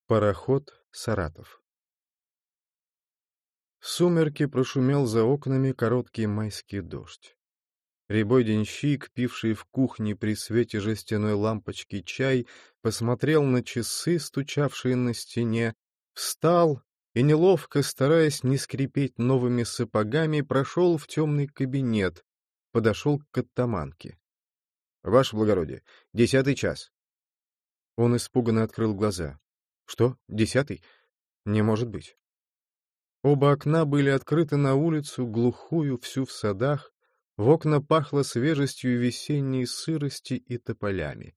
Пароход «Саратов». В сумерки прошумел за окнами короткий майский дождь. Рябой денщик, пивший в кухне при свете жестяной лампочки чай, посмотрел на часы, стучавшие на стене, встал и, неловко, стараясь не скрипеть новыми сапогами, прошел в темный кабинет, подошел к оттаманке. — Ваше благородие, 10 час. Он испуганно открыл глаза. — Что, 10? Не может быть. Оба окна были открыты на улицу, глухую, всю в садах, в окна пахло свежестью весенней сырости и тополями.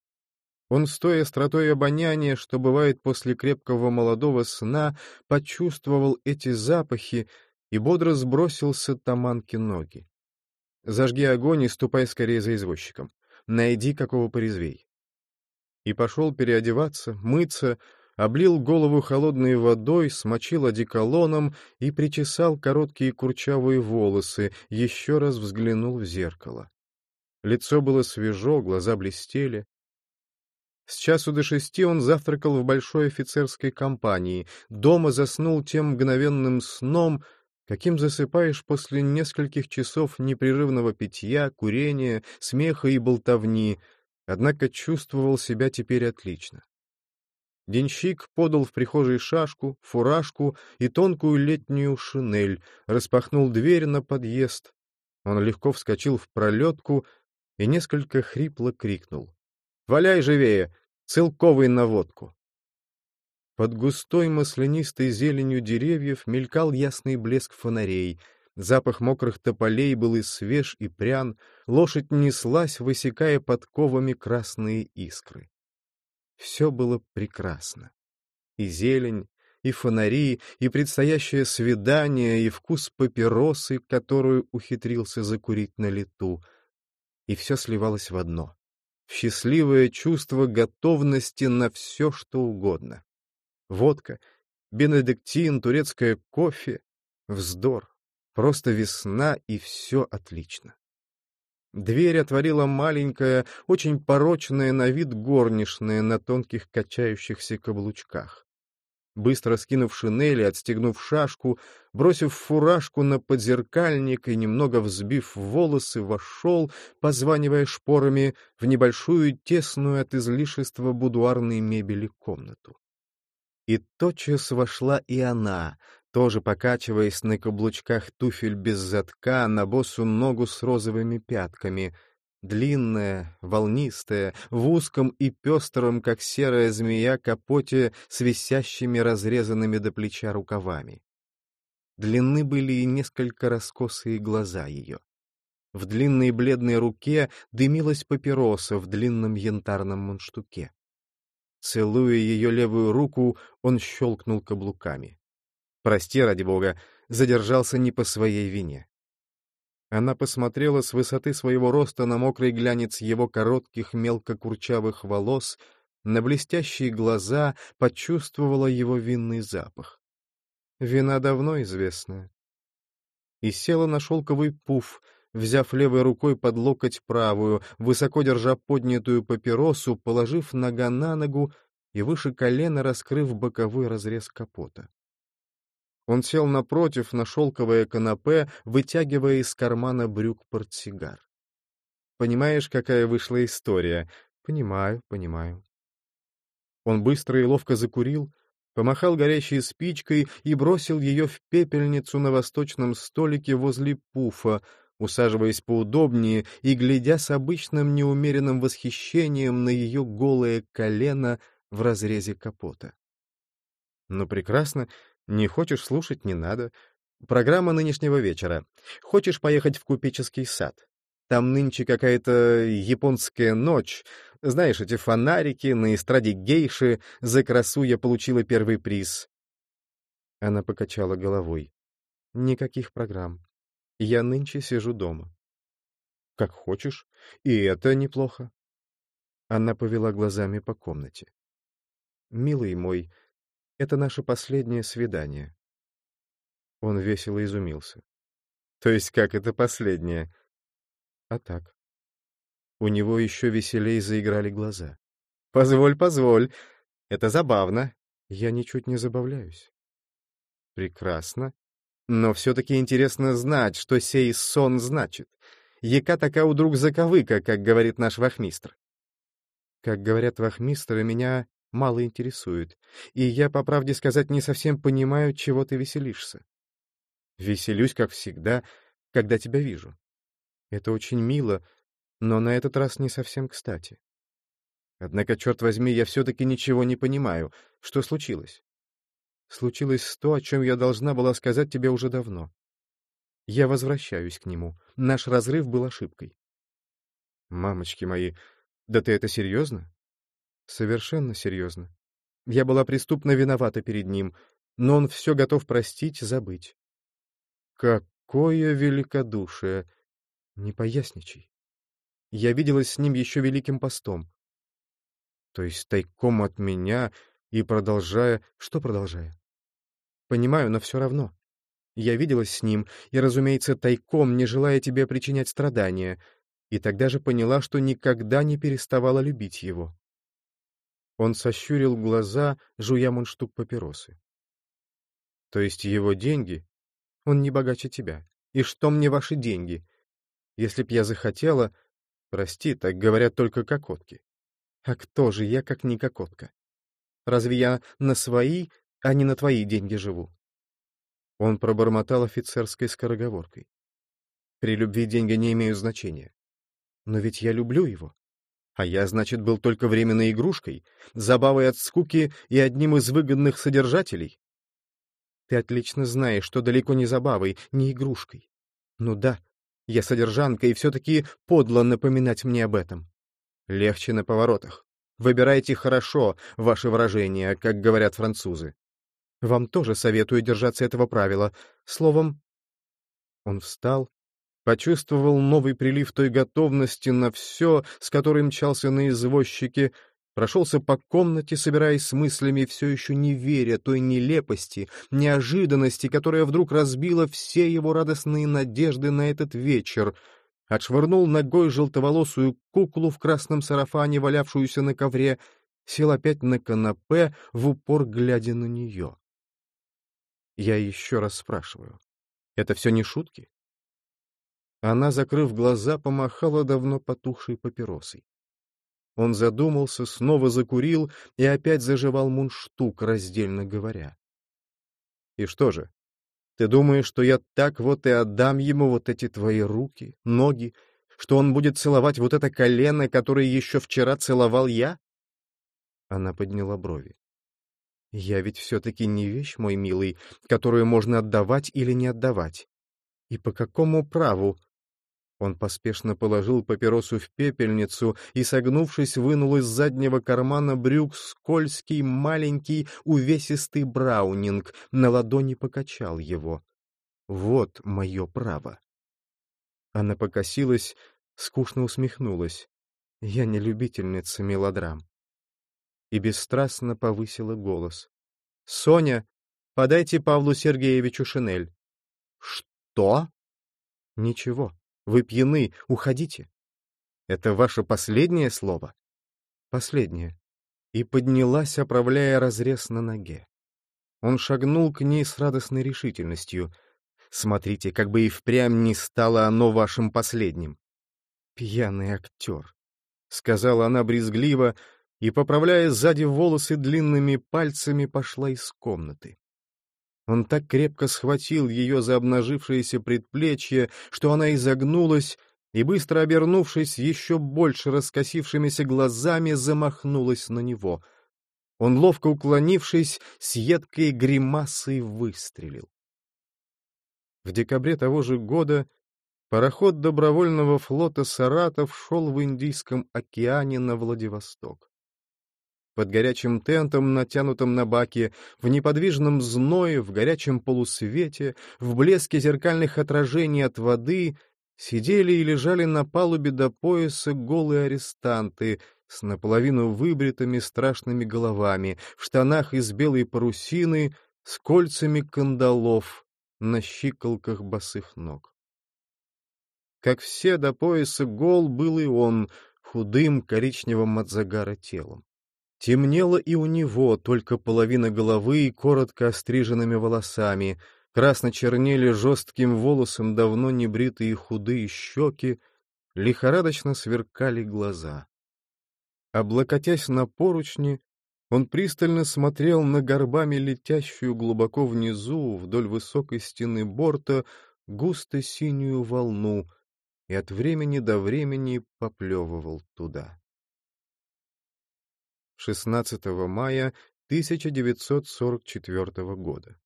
Он, с той остротой обоняния, что бывает после крепкого молодого сна, почувствовал эти запахи и бодро сбросился таманке ноги. «Зажги огонь и ступай скорее за извозчиком. Найди какого порезвей». И пошел переодеваться, мыться, облил голову холодной водой, смочил одеколоном и причесал короткие курчавые волосы, еще раз взглянул в зеркало. Лицо было свежо, глаза блестели. С 5:00 он завтракал в большой офицерской компании, дома заснул тем мгновенным сном, каким засыпаешь после нескольких часов непрерывного питья, курения, смеха и болтовни, однако чувствовал себя теперь отлично. Денщик подал в прихожей шашку, фуражку и тонкую летнюю шинель, распахнул дверь на подъезд. Он легко вскочил в пролетку и несколько хрипло крикнул: «Валяй живее! Целковый на водку!» Под густой маслянистой зеленью деревьев мелькал ясный блеск фонарей, запах мокрых тополей был и свеж, и прян, лошадь неслась, высекая подковами красные искры. Все было прекрасно. И зелень, и фонари, и предстоящее свидание, и вкус папиросы, которую ухитрился закурить на лету. И все сливалось в одно — в счастливое чувство готовности на все, что угодно. Водка, бенедиктин, турецкое кофе — вздор. Просто весна, и все отлично. Дверь отворила маленькая, очень порочная на вид горничная на тонких качающихся каблучках. Быстро скинув шинель и отстегнув шашку, бросив фуражку на подзеркальник и немного взбив волосы, вошел, позванивая шпорами, в небольшую, тесную от излишества будуарной мебели комнату. И тотчас вошла и она, тоже покачиваясь на каблучках туфель без задка, на босу ногу с розовыми пятками, длинная, волнистая, в узком и пестром, как серая змея, капоте с висящими разрезанными до плеча рукавами. Длинны были и несколько раскосые глаза ее. В длинной бледной руке дымилась папироса в длинном янтарном мундштуке. Целуя ее левую руку, он щелкнул каблуками. «Прости, ради бога, задержался не по своей вине». Она посмотрела с высоты своего роста на мокрый глянец его коротких мелко-курчавых волос, на блестящие глаза, почувствовала его винный запах. Вина давно известная. И села на шелковый пуф, взяв левой рукой под локоть правую, высоко держа поднятую папиросу, положив нога на ногу и выше колена раскрыв боковой разрез капота. Он сел напротив на шелковое канапе, вытягивая из кармана брюк портсигар. «Понимаешь, какая вышла история?» «Понимаю, понимаю». Он быстро и ловко закурил, помахал горящей спичкой и бросил ее в пепельницу на восточном столике возле пуфа, усаживаясь поудобнее и глядя с обычным неумеренным восхищением на ее голое колено в разрезе капота. «Ну, прекрасно. Не хочешь слушать — не надо. Программа нынешнего вечера. Хочешь поехать в купеческий сад? Там нынче какая-то японская ночь. Знаешь, эти фонарики, на эстраде гейши. За красу я получила первый приз». Она покачала головой. «Никаких программ. Я нынче сижу дома». «Как хочешь. И это неплохо». Она повела глазами по комнате. «Милый мой, это наше последнее свидание». Он весело изумился. «То есть как это последнее?» «А так». У него еще веселей заиграли глаза. «Позволь, позволь. Это забавно. Я ничуть не забавляюсь. Прекрасно. Но все-таки интересно знать, что сей сон значит. Яка така удруг заковыка, как говорит наш вахмистр. Как говорят вахмистры, меня мало интересует, и я, по правде сказать, не совсем понимаю, чего ты веселишься. Веселюсь, как всегда, когда тебя вижу. Это очень мило, но на этот раз не совсем кстати. Однако, черт возьми, я все-таки ничего не понимаю. Что случилось? Случилось то, о чем я должна была сказать тебе уже давно. Я возвращаюсь к нему. Наш разрыв был ошибкой. Мамочки мои, да ты это серьезно? Совершенно серьезно. Я была преступно виновата перед ним, но он все готов простить, забыть. Какое великодушие! Не поясничай. Я виделась с ним еще Великим постом. То есть тайком от меня и продолжая... Что продолжая? Понимаю, но все равно. Я виделась с ним, и, разумеется, тайком, не желая тебе причинять страдания, и тогда же поняла, что никогда не переставала любить его. Он сощурил глаза, жуя мундштук папиросы. То есть его деньги? Он не богаче тебя. И что мне ваши деньги? Если б я захотела... Прости, так говорят только кокотки. А кто же я, как не кокотка? Разве я на свои, а не на твои деньги живу? Он пробормотал офицерской скороговоркой. При любви деньги не имеют значения. Но ведь я люблю его. А я, значит, был только временной игрушкой, забавой от скуки и одним из выгодных содержателей. Ты отлично знаешь, что далеко не забавой, не игрушкой. Ну да, я содержанка, и все-таки подло напоминать мне об этом. Легче на поворотах. Выбирайте хорошо ваши выражения, как говорят французы. Вам тоже советую держаться этого правила. Словом, он встал, почувствовал новый прилив той готовности на все, с которой мчался на извозчике, прошелся по комнате, собираясь с мыслями, все еще не веря той нелепости, неожиданности, которая вдруг разбила все его радостные надежды на этот вечер, отшвырнул ногой желтоволосую куклу в красном сарафане, валявшуюся на ковре, сел опять на канапе, в упор глядя на нее. Я еще раз спрашиваю, это все не шутки? Она, закрыв глаза, помахала давно потухшей папиросой. Он задумался, снова закурил и опять заживал мундштук, раздельно говоря. И что же, ты думаешь, что я так вот и отдам ему вот эти твои руки, ноги, что он будет целовать вот это колено, которое еще вчера целовал я? Она подняла брови. Я ведь все-таки не вещь, мой милый, которую можно отдавать или не отдавать. И по какому праву? Он поспешно положил папиросу в пепельницу и, согнувшись, вынул из заднего кармана брюк скользкий, маленький, увесистый браунинг, на ладони покачал его. Вот мое право. Она покосилась, скучно усмехнулась. Я не любительница мелодрам. И бесстрастно повысила голос. — Соня, подайте Павлу Сергеевичу шинель. — Что? — Ничего. Вы пьяны, уходите. Это ваше последнее слово? Последнее. И поднялась, оправляя разрез на ноге. Он шагнул к ней с радостной решительностью. Смотрите, как бы и впрямь не стало оно вашим последним. Пьяный актер, — сказала она брезгливо, и, поправляя сзади волосы длинными пальцами, пошла из комнаты. Он так крепко схватил ее за обнажившееся предплечье, что она изогнулась и, быстро обернувшись, еще больше раскосившимися глазами, замахнулась на него. Он, ловко уклонившись, с едкой гримасой выстрелил. В декабре того же года пароход добровольного флота «Саратов» шел в Индийском океане на Владивосток. Под горячим тентом, натянутым на баке, в неподвижном зное, в горячем полусвете, в блеске зеркальных отражений от воды сидели и лежали на палубе до пояса голые арестанты с наполовину выбритыми страшными головами, в штанах из белой парусины, с кольцами кандалов на щиколках босых ног. Как все до пояса гол был и он, худым коричневым от загара телом. Темнело и у него, только половина головы и коротко остриженными волосами, красно чернели жестким волосом давно небритые худые щеки, лихорадочно сверкали глаза. Облокотясь на поручни, он пристально смотрел на горбами летящую глубоко внизу, вдоль высокой стены борта, густо-синюю волну и от времени до времени поплевывал туда. 16 мая 1944 года.